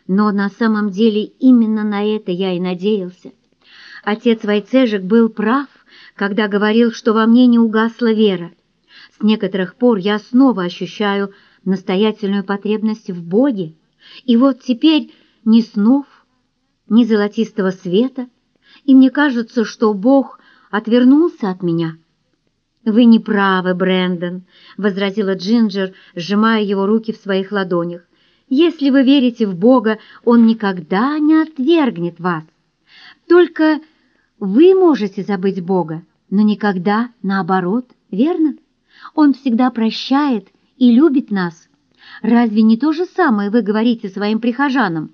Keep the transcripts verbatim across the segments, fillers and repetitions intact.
Но на самом деле именно на это я и надеялся. Отец Войцежек был прав, когда говорил, что во мне не угасла вера. С некоторых пор я снова ощущаю настоятельную потребность в Боге, и вот теперь ни снов, ни золотистого света, и мне кажется, что Бог отвернулся от меня. «Вы не правы, Брэндон», — возразила Джинджер, сжимая его руки в своих ладонях. «Если вы верите в Бога, Он никогда не отвергнет вас. Только вы можете забыть Бога, но никогда наоборот, верно? Он всегда прощает и любит нас. Разве не то же самое вы говорите своим прихожанам?»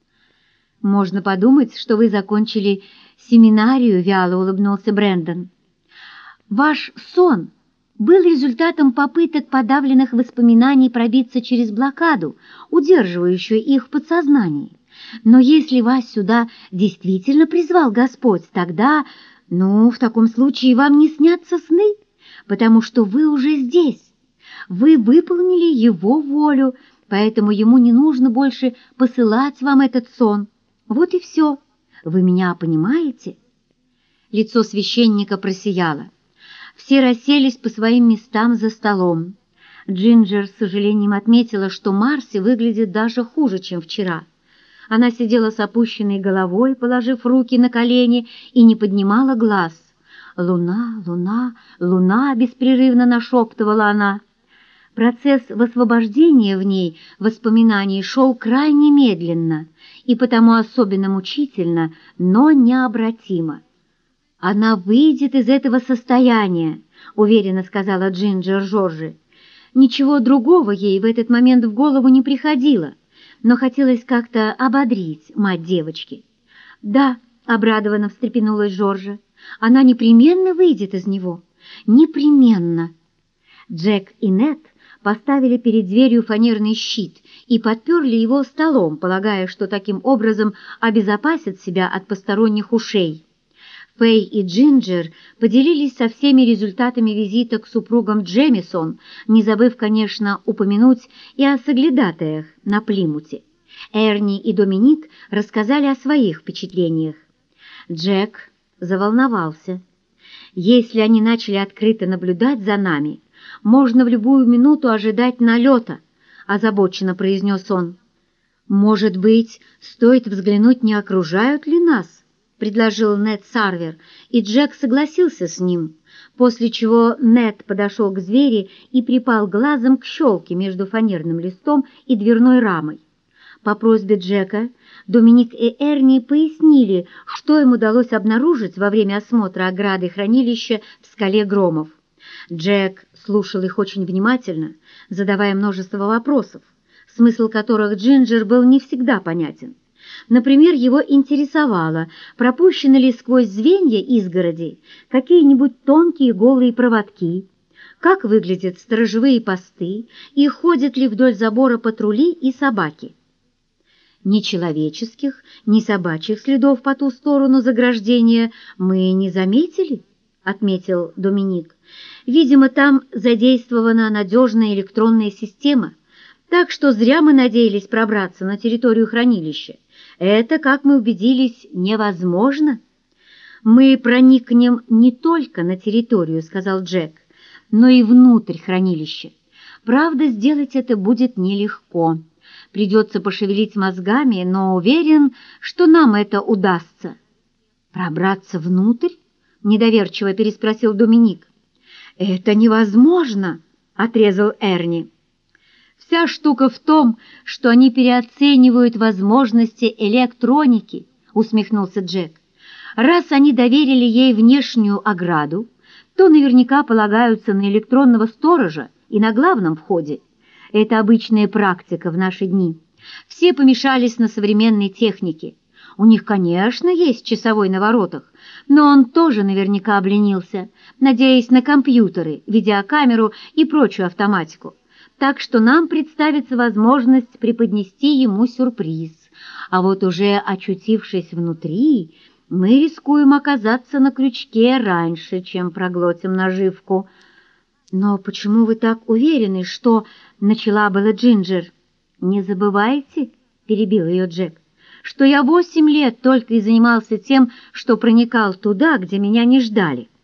«Можно подумать, что вы закончили семинарию», — вяло улыбнулся Брэндон. «Ваш сон был результатом попыток подавленных воспоминаний пробиться через блокаду, удерживающую их в подсознании. Но если вас сюда действительно призвал Господь, тогда, ну, в таком случае вам не снятся сны, потому что вы уже здесь. Вы выполнили Его волю, поэтому Ему не нужно больше посылать вам этот сон. Вот и все. Вы меня понимаете?» Лицо священника просияло. Все расселись по своим местам за столом. Джинджер с сожалением отметила, что Марси выглядит даже хуже, чем вчера. Она сидела с опущенной головой, положив руки на колени, и не поднимала глаз. «Луна, луна, луна!» — беспрерывно нашептывала она. Процесс высвобождения в ней воспоминаний шел крайне медленно и потому особенно мучительно, но необратимо. «Она выйдет из этого состояния», — уверенно сказала Джинджер Жоржи. Ничего другого ей в этот момент в голову не приходило, но хотелось как-то ободрить мать девочки. «Да», — обрадованно встрепенулась Жоржа, — «она непременно выйдет из него. Непременно». Джек и Нет поставили перед дверью фанерный щит и подперли его столом, полагая, что таким образом обезопасят себя от посторонних ушей. Фэй и Джинджер поделились со всеми результатами визита к супругам Джемисон, не забыв, конечно, упомянуть и о соглядатаях на Плимуте. Эрни и Доминик рассказали о своих впечатлениях. Джек заволновался. «Если они начали открыто наблюдать за нами, можно в любую минуту ожидать налета», — озабоченно произнес он. «Может быть, стоит взглянуть, не окружают ли нас?» — предложил Нед Сарвер, и Джек согласился с ним, после чего Нед подошел к двери и припал глазом к щелке между фанерным листом и дверной рамой. По просьбе Джека Доминик и Эрни пояснили, что им удалось обнаружить во время осмотра ограды хранилища в скале Громов. Джек слушал их очень внимательно, задавая множество вопросов, смысл которых Джинджер был не всегда понятен. Например, его интересовало, пропущены ли сквозь звенья изгороди какие-нибудь тонкие голые проводки, как выглядят сторожевые посты и ходят ли вдоль забора патрули и собаки. Ни человеческих, ни собачьих следов по ту сторону заграждения мы не заметили, — отметил Доминик. «Видимо, там задействована надежная электронная система, так что зря мы надеялись пробраться на территорию хранилища. Это, как мы убедились, невозможно». «Мы проникнем не только на территорию», — сказал Джек, — «но и внутрь хранилища. Правда, сделать это будет нелегко. Придется пошевелить мозгами, но уверен, что нам это удастся». «Пробраться внутрь?» — недоверчиво переспросил Доминик. «Это невозможно», — отрезал Эрни. «Вся штука в том, что они переоценивают возможности электроники», — усмехнулся Джек. «Раз они доверили ей внешнюю ограду, то наверняка полагаются на электронного сторожа и на главном входе. Это обычная практика в наши дни. Все помешались на современной технике. У них, конечно, есть часовой на воротах, но он тоже наверняка обленился, надеясь на компьютеры, видеокамеру и прочую автоматику. Так что нам представится возможность преподнести ему сюрприз. А вот уже очутившись внутри, мы рискуем оказаться на крючке раньше, чем проглотим наживку». «Но почему вы так уверены, что...» — начала была Джинджер. «Не забывайте», — перебил ее Джек, «что я восемь лет только и занимался тем, что проникал туда, где меня не ждали».